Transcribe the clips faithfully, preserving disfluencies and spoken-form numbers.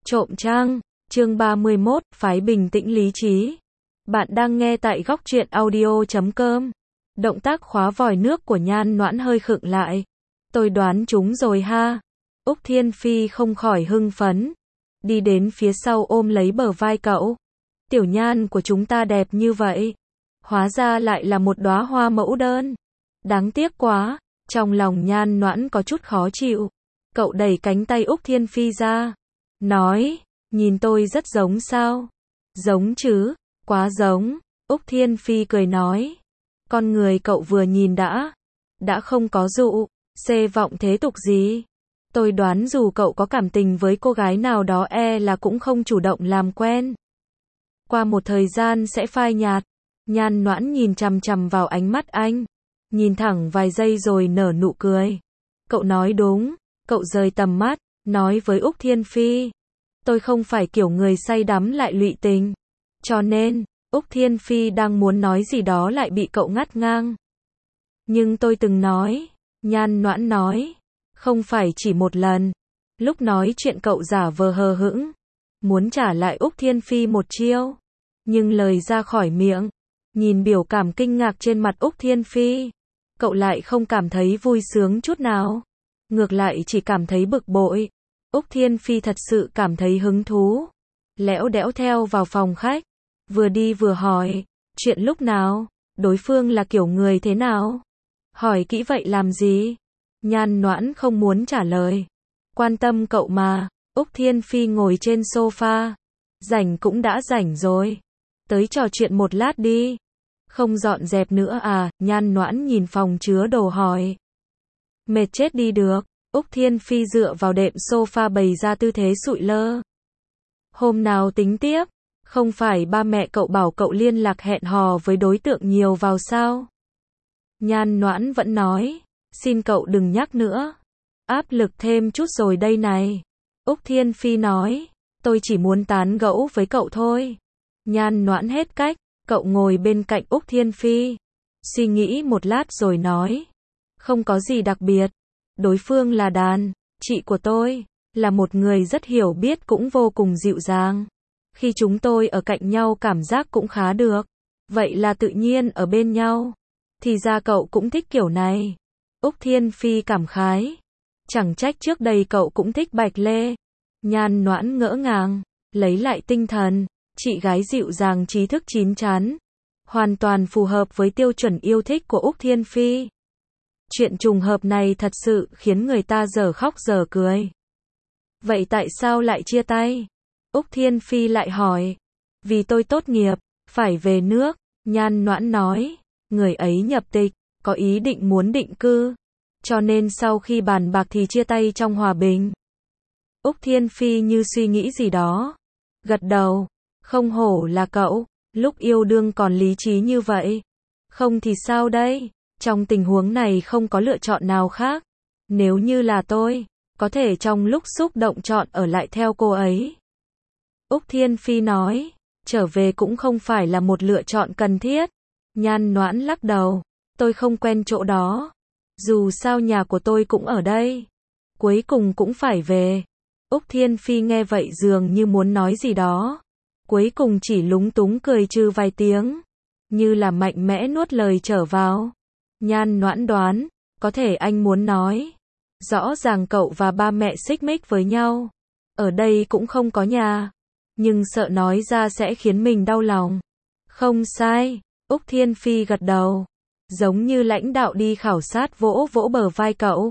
Trộm trăng, chương ba mươi mốt, phái bình tĩnh lý trí. Bạn đang nghe tại góc truyện audio chấm com. Động tác khóa vòi nước của Nhan Noãn hơi khựng lại. Tôi đoán chúng rồi ha. Úc Thiên Phi không khỏi hưng phấn. Đi đến phía sau ôm lấy bờ vai cậu. Tiểu Nhan của chúng ta đẹp như vậy. Hóa ra lại là một đóa hoa mẫu đơn. Đáng tiếc quá. Trong lòng Nhan Noãn có chút khó chịu. Cậu đẩy cánh tay Úc Thiên Phi ra. Nói, nhìn tôi rất giống sao? Giống chứ, quá giống. Úc Thiên Phi cười nói. Con người cậu vừa nhìn đã. Đã không có dụ, xê vọng thế tục gì. Tôi đoán dù cậu có cảm tình với cô gái nào đó e là cũng không chủ động làm quen. Qua một thời gian sẽ phai nhạt. Nhan Noãn nhìn chằm chằm vào ánh mắt anh. Nhìn thẳng vài giây rồi nở nụ cười. Cậu nói đúng. Cậu rời tầm mắt, nói với Úc Thiên Phi. Tôi không phải kiểu người say đắm lại lụy tình. Cho nên, Úc Thiên Phi đang muốn nói gì đó lại bị cậu ngắt ngang. Nhưng tôi từng nói, Nhan Noãn nói, không phải chỉ một lần. Lúc nói chuyện cậu giả vờ hờ hững, muốn trả lại Úc Thiên Phi một chiêu. Nhưng lời ra khỏi miệng, nhìn biểu cảm kinh ngạc trên mặt Úc Thiên Phi, cậu lại không cảm thấy vui sướng chút nào. Ngược lại chỉ cảm thấy bực bội. Úc Thiên Phi thật sự cảm thấy hứng thú. Lẽo đẽo theo vào phòng khách. Vừa đi vừa hỏi. Chuyện lúc nào? Đối phương là kiểu người thế nào? Hỏi kỹ vậy làm gì? Nhan Noãn không muốn trả lời. Quan tâm cậu mà. Úc Thiên Phi ngồi trên sofa. Rảnh cũng đã rảnh rồi. Tới trò chuyện một lát đi. Không dọn dẹp nữa à? Nhan Noãn nhìn phòng chứa đồ hỏi. Mệt chết đi được. Úc Thiên Phi dựa vào đệm sofa bày ra tư thế sụi lơ. Hôm nào tính tiếp. Không phải ba mẹ cậu bảo cậu liên lạc hẹn hò với đối tượng nhiều vào sao? Nhan Noãn vẫn nói. Xin cậu đừng nhắc nữa. Áp lực thêm chút rồi đây này. Úc Thiên Phi nói. Tôi chỉ muốn tán gẫu với cậu thôi. Nhan Noãn hết cách. Cậu ngồi bên cạnh Úc Thiên Phi. Suy nghĩ một lát rồi nói. Không có gì đặc biệt. Đối phương là đàn, chị của tôi, là một người rất hiểu biết cũng vô cùng dịu dàng. Khi chúng tôi ở cạnh nhau cảm giác cũng khá được. Vậy là tự nhiên ở bên nhau. Thì ra cậu cũng thích kiểu này. Úc Thiên Phi cảm khái. Chẳng trách trước đây cậu cũng thích Bạch Lê. Nhan Noãn ngỡ ngàng, lấy lại tinh thần. Chị gái dịu dàng trí thức chín chắn. Hoàn toàn phù hợp với tiêu chuẩn yêu thích của Úc Thiên Phi. Chuyện trùng hợp này thật sự khiến người ta giờ khóc giờ cười. Vậy tại sao lại chia tay? Úc Thiên Phi lại hỏi. Vì tôi tốt nghiệp, phải về nước. Nhan Noãn nói. Người ấy nhập tịch, có ý định muốn định cư. Cho nên sau khi bàn bạc thì chia tay trong hòa bình. Úc Thiên Phi như suy nghĩ gì đó. Gật đầu. Không hổ là cậu, lúc yêu đương còn lý trí như vậy. Không thì sao đây? Trong tình huống này không có lựa chọn nào khác. Nếu như là tôi, có thể trong lúc xúc động chọn ở lại theo cô ấy. Úc Thiên Phi nói, trở về cũng không phải là một lựa chọn cần thiết. Nhan Noãn lắc đầu, tôi không quen chỗ đó. Dù sao nhà của tôi cũng ở đây. Cuối cùng cũng phải về. Úc Thiên Phi nghe vậy dường như muốn nói gì đó. Cuối cùng chỉ lúng túng cười trừ vài tiếng. Như là mạnh mẽ nuốt lời trở vào. Nhan Noãn đoán, có thể anh muốn nói. Rõ ràng cậu và ba mẹ xích mích với nhau. Ở đây cũng không có nhà. Nhưng sợ nói ra sẽ khiến mình đau lòng. Không sai, Úc Thiên Phi gật đầu. Giống như lãnh đạo đi khảo sát vỗ vỗ bờ vai cậu.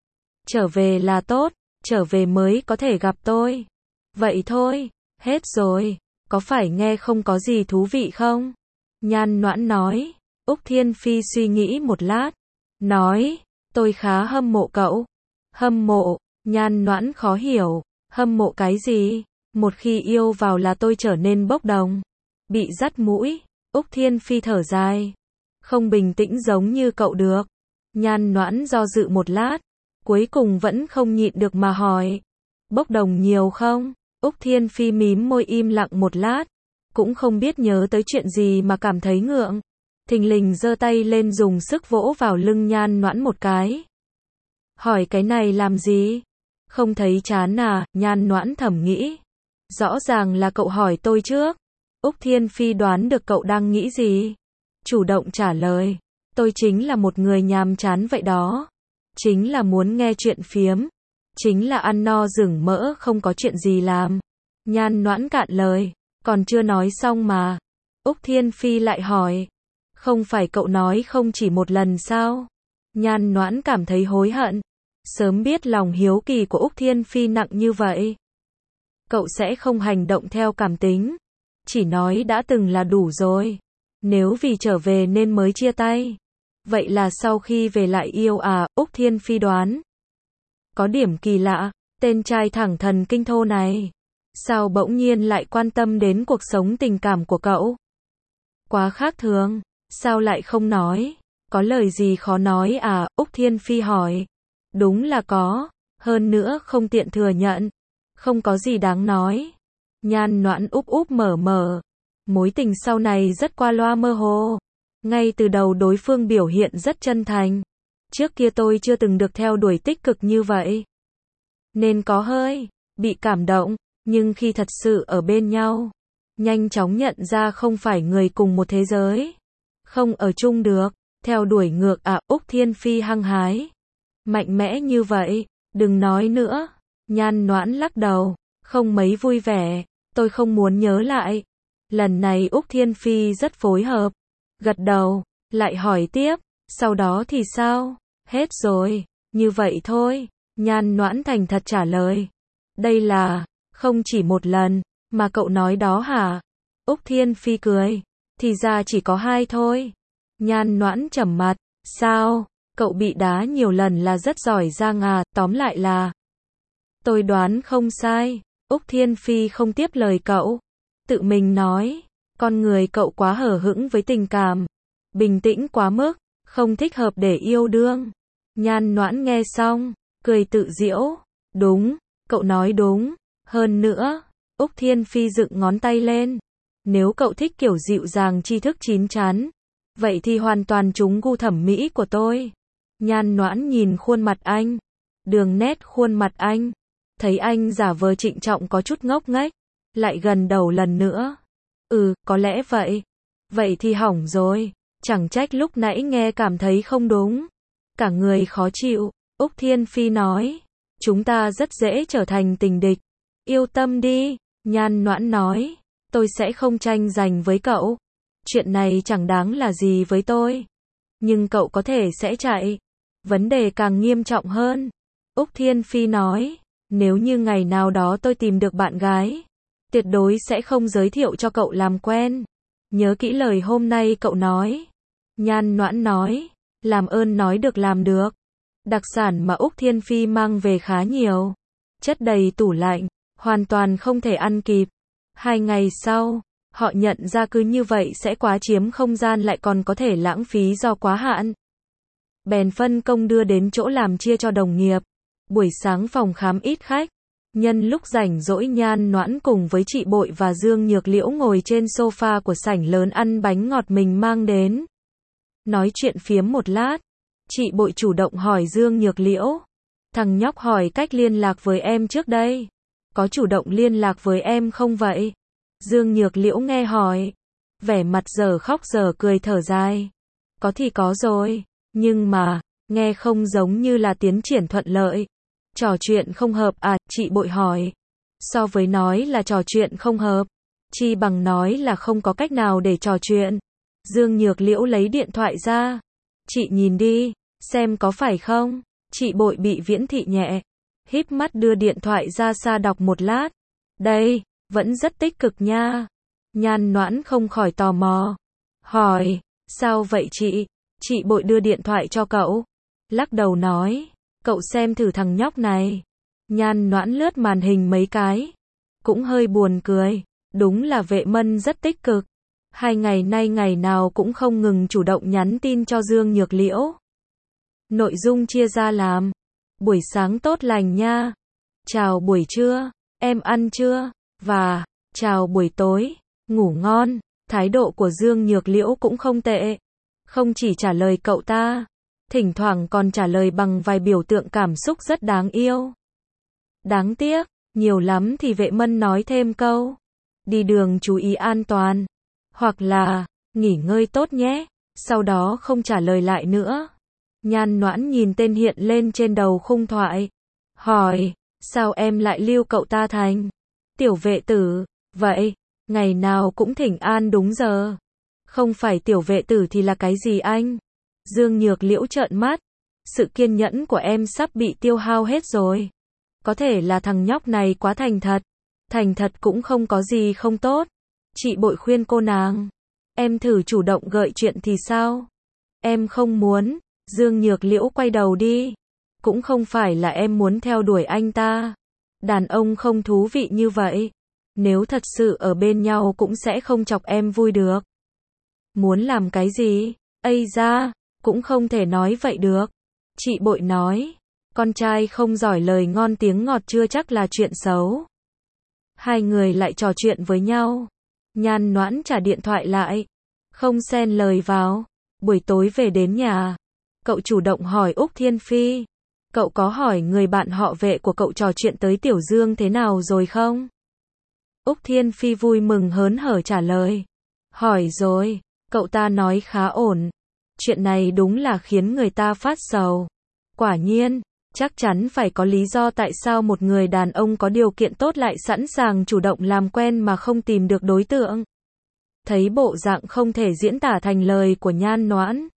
Trở về là tốt, trở về mới có thể gặp tôi. Vậy thôi, hết rồi, có phải nghe không có gì thú vị không? Nhan Noãn nói. Úc Thiên Phi suy nghĩ một lát. Nói, tôi khá hâm mộ cậu. Hâm mộ, Nhan Noãn khó hiểu. Hâm mộ cái gì? Một khi yêu vào là tôi trở nên bốc đồng. Bị dắt mũi. Úc Thiên Phi thở dài. Không bình tĩnh giống như cậu được. Nhan Noãn do dự một lát. Cuối cùng vẫn không nhịn được mà hỏi. Bốc đồng nhiều không? Úc Thiên Phi mím môi im lặng một lát. Cũng không biết nhớ tới chuyện gì mà cảm thấy ngượng. Thình lình giơ tay lên dùng sức vỗ vào lưng Nhan Noãn một cái. Hỏi cái này làm gì? Không thấy chán à? Nhan Noãn thầm nghĩ. Rõ ràng là cậu hỏi tôi trước. Úc Thiên Phi đoán được cậu đang nghĩ gì. Chủ động trả lời. Tôi chính là một người nhàm chán vậy đó. Chính là muốn nghe chuyện phiếm. Chính là ăn no rừng mỡ không có chuyện gì làm. Nhan Noãn cạn lời. Còn chưa nói xong mà. Úc Thiên Phi lại hỏi. Không phải cậu nói không chỉ một lần sao? Nhan Noãn cảm thấy hối hận. Sớm biết lòng hiếu kỳ của Úc Thiên Phi nặng như vậy. Cậu sẽ không hành động theo cảm tính. Chỉ nói đã từng là đủ rồi. Nếu vì trở về nên mới chia tay. Vậy là sau khi về lại yêu à? Úc Thiên Phi đoán. Có điểm kỳ lạ. Tên trai thẳng thần kinh thô này. Sao bỗng nhiên lại quan tâm đến cuộc sống tình cảm của cậu? Quá khác thường. Sao lại không nói? Có lời gì khó nói à? Úc Thiên Phi hỏi. Đúng là có. Hơn nữa không tiện thừa nhận. Không có gì đáng nói. Nhan Noãn úp úp mở mở. Mối tình sau này rất qua loa mơ hồ. Ngay từ đầu đối phương biểu hiện rất chân thành. Trước kia tôi chưa từng được theo đuổi tích cực như vậy. Nên có hơi bị cảm động. Nhưng khi thật sự ở bên nhau, nhanh chóng nhận ra không phải người cùng một thế giới. Không ở chung được. Theo đuổi ngược à? Úc Thiên Phi hăng hái. Mạnh mẽ như vậy. Đừng nói nữa. Nhan Noãn lắc đầu. Không mấy vui vẻ. Tôi không muốn nhớ lại. Lần này Úc Thiên Phi rất phối hợp. Gật đầu. Lại hỏi tiếp. Sau đó thì sao? Hết rồi. Như vậy thôi. Nhan Noãn thành thật trả lời. Đây là không chỉ một lần mà cậu nói đó hả? Úc Thiên Phi cười. Thì ra chỉ có hai thôi. Nhan Noãn trầm mặt. Sao? Cậu bị đá nhiều lần là rất giỏi giang à? Tóm lại là tôi đoán không sai. Úc Thiên Phi không tiếp lời cậu. Tự mình nói. Con người cậu quá hở hững với tình cảm. Bình tĩnh quá mức. Không thích hợp để yêu đương. Nhan Noãn nghe xong. Cười tự giễu. Đúng. Cậu nói đúng. Hơn nữa. Úc Thiên Phi dựng ngón tay lên. Nếu cậu thích kiểu dịu dàng tri thức chín chắn. Vậy thì hoàn toàn trúng gu thẩm mỹ của tôi. Nhan Noãn nhìn khuôn mặt anh. Đường nét khuôn mặt anh. Thấy anh giả vờ trịnh trọng có chút ngốc nghếch. Lại gần đầu lần nữa. Ừ, có lẽ vậy. Vậy thì hỏng rồi. Chẳng trách lúc nãy nghe cảm thấy không đúng. Cả người khó chịu. Úc Thiên Phi nói. Chúng ta rất dễ trở thành tình địch. Yêu tâm đi. Nhan Noãn nói. Tôi sẽ không tranh giành với cậu. Chuyện này chẳng đáng là gì với tôi. Nhưng cậu có thể sẽ chạy. Vấn đề càng nghiêm trọng hơn. Úc Thiên Phi nói. Nếu như ngày nào đó tôi tìm được bạn gái. Tuyệt đối sẽ không giới thiệu cho cậu làm quen. Nhớ kỹ lời hôm nay cậu nói. Nhan Noãn nói. Làm ơn nói được làm được. Đặc sản mà Úc Thiên Phi mang về khá nhiều. Chất đầy tủ lạnh. Hoàn toàn không thể ăn kịp. Hai ngày sau, họ nhận ra cứ như vậy sẽ quá chiếm không gian lại còn có thể lãng phí do quá hạn. Bèn phân công đưa đến chỗ làm chia cho đồng nghiệp. Buổi sáng phòng khám ít khách. Nhân lúc rảnh rỗi Nhan Noãn cùng với chị Bội và Dương Nhược Liễu ngồi trên sofa của sảnh lớn ăn bánh ngọt mình mang đến. Nói chuyện phiếm một lát. Chị Bội chủ động hỏi Dương Nhược Liễu. Thằng nhóc hỏi cách liên lạc với em trước đây. Có chủ động liên lạc với em không vậy? Dương Nhược Liễu nghe hỏi. Vẻ mặt giờ khóc giờ cười thở dài. Có thì có rồi. Nhưng mà, nghe không giống như là tiến triển thuận lợi. Trò chuyện không hợp à? Chị Bội hỏi. So với nói là trò chuyện không hợp, chi bằng nói là không có cách nào để trò chuyện. Dương Nhược Liễu lấy điện thoại ra. Chị nhìn đi, xem có phải không? Chị Bội bị viễn thị nhẹ. Híp mắt đưa điện thoại ra xa đọc một lát. Đây, vẫn rất tích cực nha. Nhan Noãn không khỏi tò mò. Hỏi, sao vậy chị? Chị Bội đưa điện thoại cho cậu. Lắc đầu nói, cậu xem thử thằng nhóc này. Nhan Noãn lướt màn hình mấy cái. Cũng hơi buồn cười. Đúng là Vệ Mân rất tích cực. Hai ngày nay ngày nào cũng không ngừng chủ động nhắn tin cho Dương Nhược Liễu. Nội dung chia ra làm. Buổi sáng tốt lành nha. Chào buổi trưa, em ăn chưa? Và, chào buổi tối, ngủ ngon. Thái độ của Dương Nhược Liễu cũng không tệ. Không chỉ trả lời cậu ta, thỉnh thoảng còn trả lời bằng vài biểu tượng cảm xúc rất đáng yêu. Đáng tiếc, Nhiều lắm thì Vệ Mân nói thêm câu, đi đường chú ý an toàn, hoặc là, nghỉ ngơi tốt nhé, sau đó không trả lời lại nữa. Nhan Noãn nhìn tên hiện lên trên đầu khung thoại, hỏi, sao em lại lưu cậu ta thành tiểu vệ tử, vậy, ngày nào cũng thỉnh an đúng giờ. Không phải tiểu vệ tử thì là cái gì anh? Dương Nhược Liễu trợn mắt, sự kiên nhẫn của em sắp bị tiêu hao hết rồi. Có thể là thằng nhóc này quá thành thật. Thành thật cũng không có gì không tốt. Chị bội khuyên cô nàng, em thử chủ động gợi chuyện thì sao? Em không muốn. Dương Nhược Liễu quay đầu đi. Cũng không phải là em muốn theo đuổi anh ta. Đàn ông không thú vị như vậy. Nếu thật sự ở bên nhau cũng sẽ không chọc em vui được. Muốn làm cái gì? Ây da, cũng không thể nói vậy được. Chị bội nói, con trai không giỏi lời ngon tiếng ngọt chưa chắc là chuyện xấu. Hai người lại trò chuyện với nhau. Nhan Noãn trả điện thoại lại, không xen lời vào. Buổi tối về đến nhà, cậu chủ động hỏi Úc Thiên Phi, cậu có hỏi người bạn họ Vệ của cậu trò chuyện tới Tiểu Dương thế nào rồi không? Úc Thiên Phi vui mừng hớn hở trả lời, hỏi rồi, cậu ta nói khá ổn. Chuyện này đúng là khiến người ta phát sầu. Quả nhiên, chắc chắn phải có lý do tại sao một người đàn ông có điều kiện tốt lại sẵn sàng chủ động làm quen mà không tìm được đối tượng. Thấy bộ dạng không thể diễn tả thành lời của Nhan Noãn,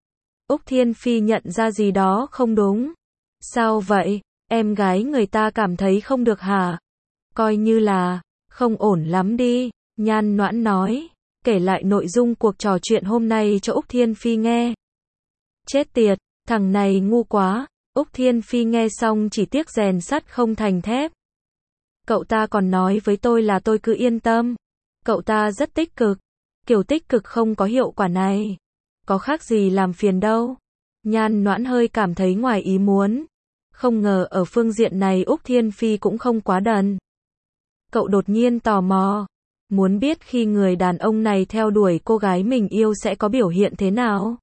Úc Thiên Phi nhận ra gì đó không đúng. Sao vậy? Em gái người ta cảm thấy không được hả? Coi như là không ổn lắm đi, Nhan Noãn nói, kể lại nội dung cuộc trò chuyện hôm nay cho Úc Thiên Phi nghe. Chết tiệt, thằng này ngu quá. Úc Thiên Phi nghe xong chỉ tiếc rèn sắt không thành thép. Cậu ta còn nói với tôi là tôi cứ yên tâm. Cậu ta rất tích cực. Kiểu tích cực không có hiệu quả này. Có khác gì làm phiền đâu. Nhan Noãn hơi cảm thấy ngoài ý muốn. Không ngờ ở phương diện này Úc Thiên Phi cũng không quá đần. Cậu đột nhiên tò mò. Muốn biết khi người đàn ông này theo đuổi cô gái mình yêu sẽ có biểu hiện thế nào?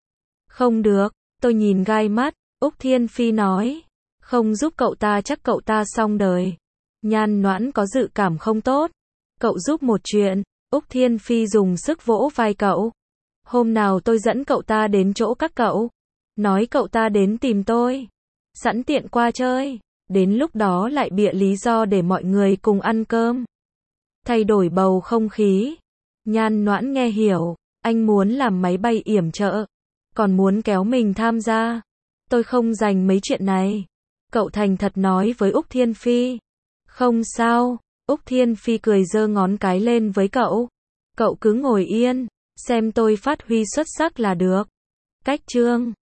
Không được, tôi nhìn gai mắt. Úc Thiên Phi nói, không giúp cậu ta chắc cậu ta xong đời. Nhan Noãn có dự cảm không tốt. Cậu giúp một chuyện. Úc Thiên Phi dùng sức vỗ vai cậu. Hôm nào tôi dẫn cậu ta đến chỗ các cậu. Nói cậu ta đến tìm tôi. Sẵn tiện qua chơi. Đến lúc đó lại bịa lý do để mọi người cùng ăn cơm. Thay đổi bầu không khí. Nhan Noãn nghe hiểu. Anh muốn làm máy bay yểm trợ. Còn muốn kéo mình tham gia. Tôi không dành mấy chuyện này. Cậu thành thật nói với Úc Thiên Phi. Không sao. Úc Thiên Phi cười giơ ngón cái lên với cậu. Cậu cứ ngồi yên. Xem tôi phát huy xuất sắc là được. Cách chương